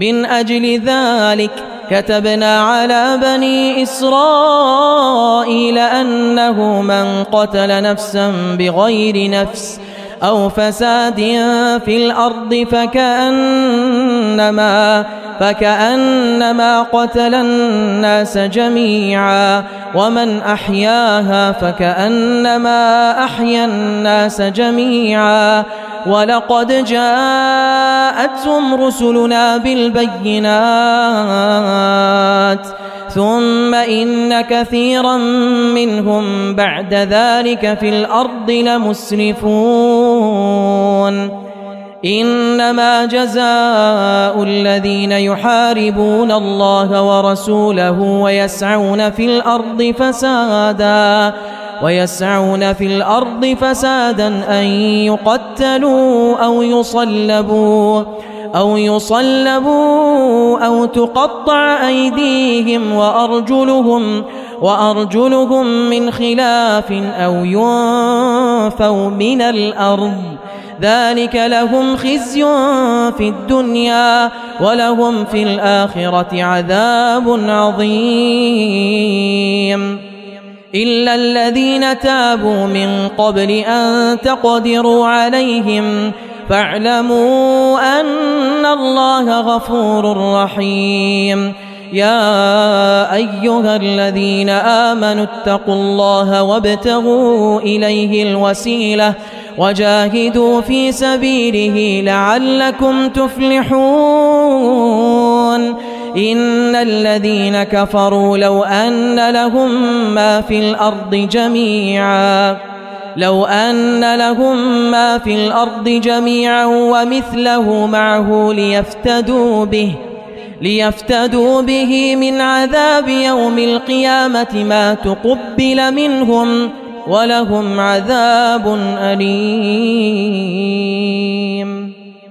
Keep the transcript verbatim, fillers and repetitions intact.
من أجل ذلك كتبنا على بني إسرائيل أنه من قتل نفسا بغير نفس أو فساد في الأرض فكأنما, فكأنما قتل الناس جميعا ومن أحياها فكأنما أحيا الناس جميعا ولقد جاءتهم رسلنا بالبينات ثم إن كثيرا منهم بعد ذلك في الأرض لمسرفون إنما جزاء الذين يحاربون الله ورسوله ويسعون في الأرض فسادا ويسعون في الأرض فسادا أن يقتلوا أو يصلبوا أو يصلبوا أو تقطع أيديهم وأرجلهم وأرجلهم من خلاف أو ينفوا من الأرض ذلك لهم خزي في الدنيا ولهم في الآخرة عذاب عظيم إلا الذين تابوا من قبل أن تقدروا عليهم فاعلموا أن الله غفور رحيم يا أيها الذين آمنوا اتقوا الله وابتغوا إليه الوسيلة وجاهدوا في سبيله لعلكم تفلحون إن الذين كفروا لو أن لهم ما في الأرض جميعا لو أن لهم ما في الأرض جميعا ومثله معه ليفتدوا به ليفتدوا به من عذاب يوم القيامة ما تقبل منهم ولهم عذاب أليم.